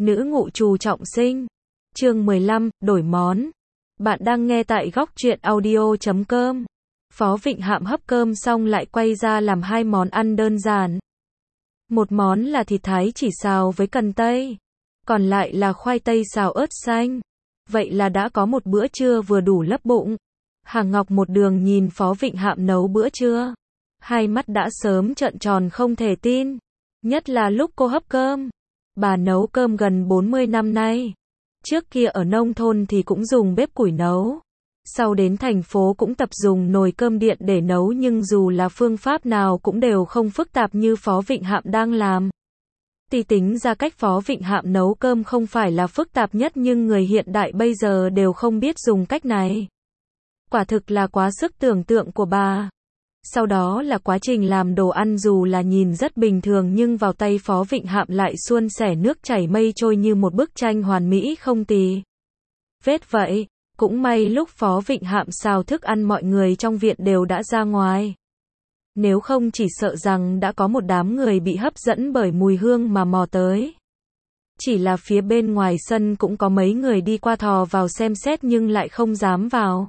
Nữ ngụ trù trọng sinh. Chương 15, đổi món. Bạn đang nghe tại góc truyện audio.com. Phó Vịnh Hạm hấp cơm xong lại quay ra làm hai món ăn đơn giản. Một món là thịt thái chỉ xào với cần tây, còn lại là khoai tây xào ớt xanh. Vậy là đã có một bữa trưa vừa đủ lấp bụng. Hàng Ngọc một đường nhìn Phó Vịnh Hạm nấu bữa trưa, hai mắt đã sớm trợn tròn không thể tin. Nhất là lúc cô hấp cơm. Bà nấu cơm gần 40 năm nay. Trước kia ở nông thôn thì cũng dùng bếp củi nấu. Sau đến thành phố cũng tập dùng nồi cơm điện để nấu, nhưng dù là phương pháp nào cũng đều không phức tạp như Phó Vịnh Hạm đang làm. Thì tính ra cách Phó Vịnh Hạm nấu cơm không phải là phức tạp nhất, nhưng người hiện đại bây giờ đều không biết dùng cách này. Quả thực là quá sức tưởng tượng của bà. Sau đó là quá trình làm đồ ăn, dù là nhìn rất bình thường nhưng vào tay Phó Vịnh Hạm lại suôn sẻ nước chảy mây trôi như một bức tranh hoàn mỹ không tì vết vậy. Cũng may lúc Phó Vịnh Hạm xào thức ăn mọi người trong viện đều đã ra ngoài. Nếu không chỉ sợ rằng đã có một đám người bị hấp dẫn bởi mùi hương mà mò tới. Chỉ là phía bên ngoài sân cũng có mấy người đi qua thò vào xem xét nhưng lại không dám vào.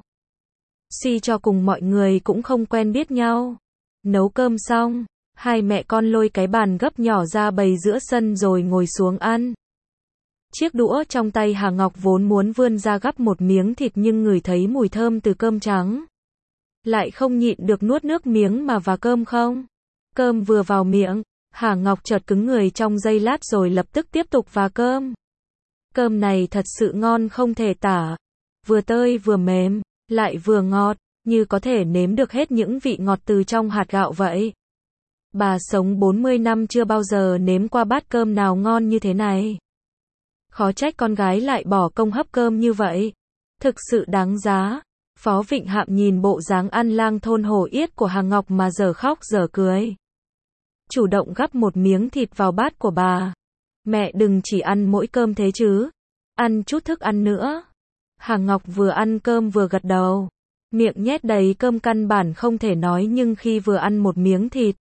Suy cho cùng mọi người cũng không quen biết nhau. Nấu cơm xong, hai mẹ con lôi cái bàn gấp nhỏ ra bày giữa sân rồi ngồi xuống ăn. Chiếc đũa trong tay Hà Ngọc vốn muốn vươn ra gắp một miếng thịt nhưng ngửi thấy mùi thơm từ cơm trắng, lại không nhịn được nuốt nước miếng mà vả cơm không. Cơm vừa vào miệng, Hà Ngọc chợt cứng người trong giây lát rồi lập tức tiếp tục vả cơm. Cơm này thật sự ngon không thể tả. Vừa tơi vừa mềm, lại vừa ngọt, như có thể nếm được hết những vị ngọt từ trong hạt gạo vậy. Bà sống 40 năm chưa bao giờ nếm qua bát cơm nào ngon như thế này. Khó trách con gái lại bỏ công hấp cơm như vậy. Thực sự đáng giá. Phó Vịnh Hạm nhìn bộ dáng ăn lang thôn hổ yết của Hà Ngọc mà dở khóc dở cười. Chủ động gắp một miếng thịt vào bát của bà. Mẹ đừng chỉ ăn mỗi cơm thế chứ. Ăn chút thức ăn nữa. Hà Ngọc vừa ăn cơm vừa gật đầu. Miệng nhét đầy cơm căn bản không thể nói, nhưng khi vừa ăn một miếng thịt,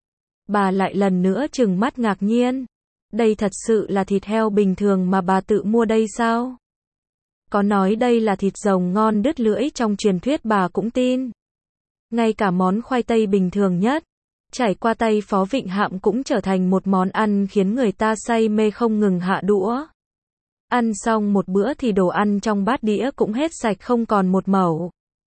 bà lại lần nữa trừng mắt ngạc nhiên. Đây thật sự là thịt heo bình thường mà bà tự mua đây sao? Có nói đây là thịt rồng ngon đứt lưỡi trong truyền thuyết bà cũng tin. Ngay cả món khoai tây bình thường nhất, trải qua tay Phó Vịnh Hạm cũng trở thành một món ăn khiến người ta say mê không ngừng hạ đũa. Ăn xong một bữa thì đồ ăn trong bát đĩa cũng hết sạch không còn một mẩu.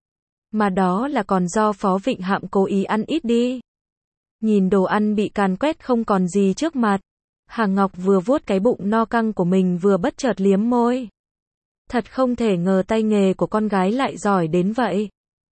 Mà đó là còn do Phó Vịnh Hạm cố ý ăn ít đi. Nhìn đồ ăn bị càn quét không còn gì trước mặt, Hà Ngọc vừa vuốt cái bụng no căng của mình vừa bất chợt liếm môi. Thật không thể ngờ tay nghề của con gái lại giỏi đến vậy.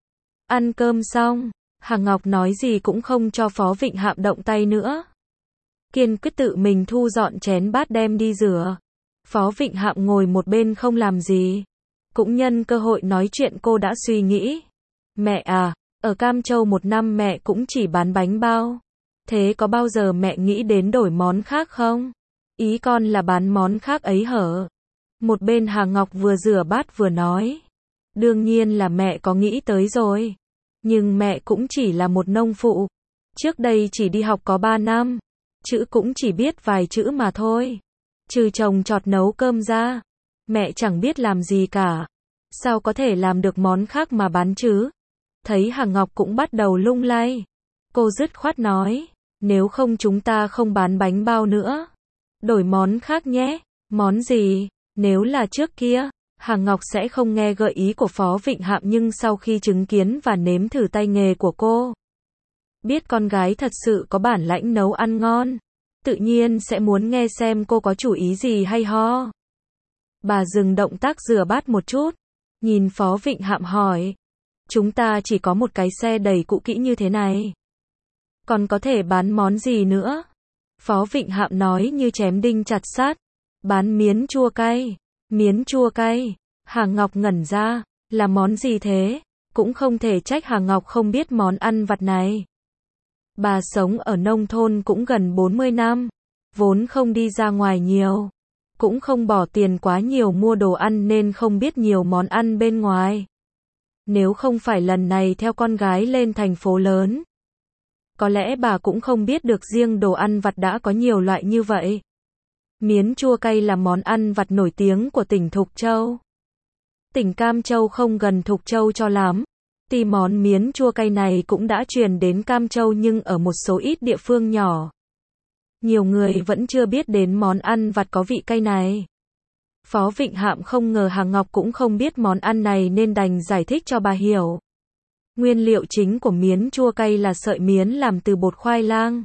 Ăn cơm xong, Hà Ngọc nói gì cũng không cho Phó Vịnh Hạm động tay nữa. Kiên quyết tự mình thu dọn chén bát đem đi rửa. Phó Vịnh Hạm ngồi một bên không làm gì. Cũng nhân cơ hội nói chuyện cô đã suy nghĩ. Mẹ à, ở Cam Châu một năm mẹ cũng chỉ bán bánh bao. Thế có bao giờ mẹ nghĩ đến đổi món khác không? Ý con là bán món khác ấy hở? Một bên Hà Ngọc vừa rửa bát vừa nói. Đương nhiên là mẹ có nghĩ tới rồi. Nhưng mẹ cũng chỉ là một nông phụ. Trước đây chỉ đi học có 3 năm. Chữ cũng chỉ biết vài chữ mà thôi. Trừ trồng trọt nấu cơm ra, mẹ chẳng biết làm gì cả. Sao có thể làm được món khác mà bán chứ? Thấy Hà Ngọc cũng bắt đầu lung lay. Cô dứt khoát nói, nếu không chúng ta không bán bánh bao nữa. Đổi món khác nhé. Món gì? Nếu là trước kia, Hà Ngọc sẽ không nghe gợi ý của Phó Vịnh Hạm, nhưng sau khi chứng kiến và nếm thử tay nghề của cô, biết con gái thật sự có bản lãnh nấu ăn ngon, tự nhiên sẽ muốn nghe xem cô có chủ ý gì hay ho. Bà dừng động tác rửa bát một chút, nhìn Phó Vịnh Hạm hỏi, chúng ta chỉ có một cái xe đẩy cũ kỹ như thế này, còn có thể bán món gì nữa? Phó Vịnh Hạm nói như chém đinh chặt sắt, bán miến chua cay. Miến chua cay. Hà Ngọc ngẩn ra, là món gì thế? Cũng không thể trách Hà Ngọc không biết món ăn vặt này. Bà sống ở nông thôn cũng gần 40 năm, vốn không đi ra ngoài nhiều, cũng không bỏ tiền quá nhiều mua đồ ăn nên không biết nhiều món ăn bên ngoài. Nếu không phải lần này theo con gái lên thành phố lớn, có lẽ bà cũng không biết được riêng đồ ăn vặt đã có nhiều loại như vậy. Miến chua cay là món ăn vặt nổi tiếng của tỉnh Thục Châu. Tỉnh Cam Châu không gần Thục Châu cho lắm. Tuy món miến chua cay này cũng đã truyền đến Cam Châu nhưng ở một số ít địa phương nhỏ. Nhiều người vẫn chưa biết đến món ăn vặt có vị cay này. Phó Vịnh Hạm không ngờ Hà Ngọc cũng không biết món ăn này nên đành giải thích cho bà hiểu. Nguyên liệu chính của miến chua cay là sợi miến làm từ bột khoai lang.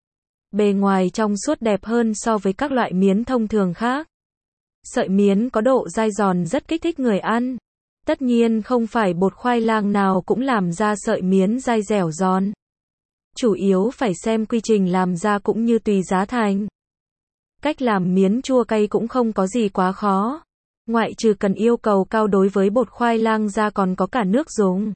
Bề ngoài trong suốt đẹp hơn so với các loại miến thông thường khác. Sợi miến có độ dai giòn rất kích thích người ăn. Tất nhiên không phải bột khoai lang nào cũng làm ra sợi miến dai dẻo giòn. Chủ yếu phải xem quy trình làm ra cũng như tùy giá thành. Cách làm miến chua cay cũng không có gì quá khó. Ngoại trừ cần yêu cầu cao đối với bột khoai lang ra còn có cả nước dùng.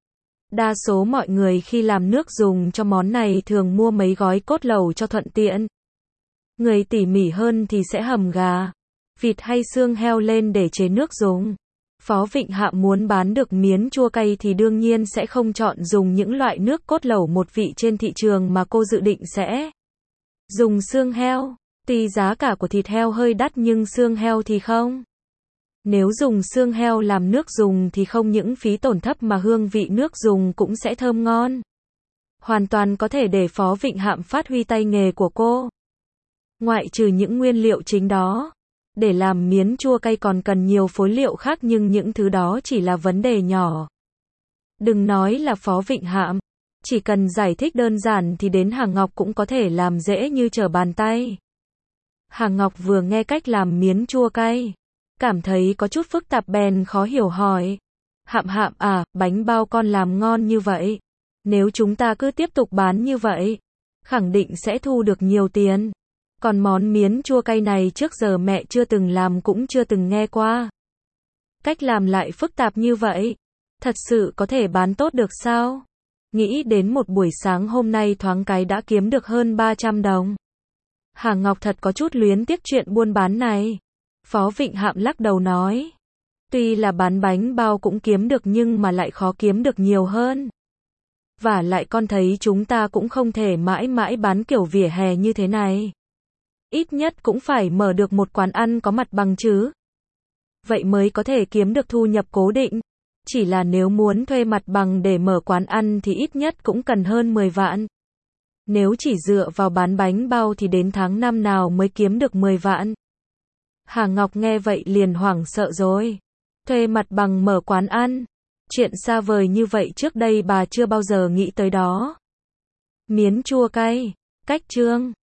Đa số mọi người khi làm nước dùng cho món này thường mua mấy gói cốt lẩu cho thuận tiện. Người tỉ mỉ hơn thì sẽ hầm gà, vịt hay xương heo lên để chế nước dùng. Phó Vịnh Hạm muốn bán được miến chua cay thì đương nhiên sẽ không chọn dùng những loại nước cốt lẩu một vị trên thị trường mà cô dự định sẽ dùng xương heo. Tuy giá cả của thịt heo hơi đắt nhưng xương heo thì không. Nếu dùng xương heo làm nước dùng thì không những phí tổn thấp mà hương vị nước dùng cũng sẽ thơm ngon. Hoàn toàn có thể để Phó Vịnh Hạm phát huy tay nghề của cô. Ngoại trừ những nguyên liệu chính đó, để làm miến chua cay còn cần nhiều phối liệu khác nhưng những thứ đó chỉ là vấn đề nhỏ. Đừng nói là Phó Vịnh Hạm, chỉ cần giải thích đơn giản thì đến Hà Ngọc cũng có thể làm dễ như trở bàn tay. Hà Ngọc vừa nghe cách làm miến chua cay, cảm thấy có chút phức tạp bèn khó hiểu hỏi. Hạm Hạm à, bánh bao con làm ngon như vậy. Nếu chúng ta cứ tiếp tục bán như vậy, khẳng định sẽ thu được nhiều tiền. Còn món miến chua cay này trước giờ mẹ chưa từng làm cũng chưa từng nghe qua. Cách làm lại phức tạp như vậy, thật sự có thể bán tốt được sao? Nghĩ đến một buổi sáng hôm nay thoáng cái đã kiếm được hơn 300 đồng. Hà Ngọc thật có chút luyến tiếc chuyện buôn bán này. Phó Vịnh Hạm lắc đầu nói. Tuy là bán bánh bao cũng kiếm được nhưng mà lại khó kiếm được nhiều hơn. Và lại con thấy chúng ta cũng không thể mãi mãi bán kiểu vỉa hè như thế này. Ít nhất cũng phải mở được một quán ăn có mặt bằng chứ. Vậy mới có thể kiếm được thu nhập cố định. Chỉ là nếu muốn thuê mặt bằng để mở quán ăn thì ít nhất cũng cần hơn 10 vạn. Nếu chỉ dựa vào bán bánh bao thì đến tháng 5 nào mới kiếm được 10 vạn. Hà Ngọc nghe vậy liền hoảng sợ rồi. Thuê mặt bằng mở quán ăn. Chuyện xa vời như vậy trước đây bà chưa bao giờ nghĩ tới đó. Miến chua cay. Cách chương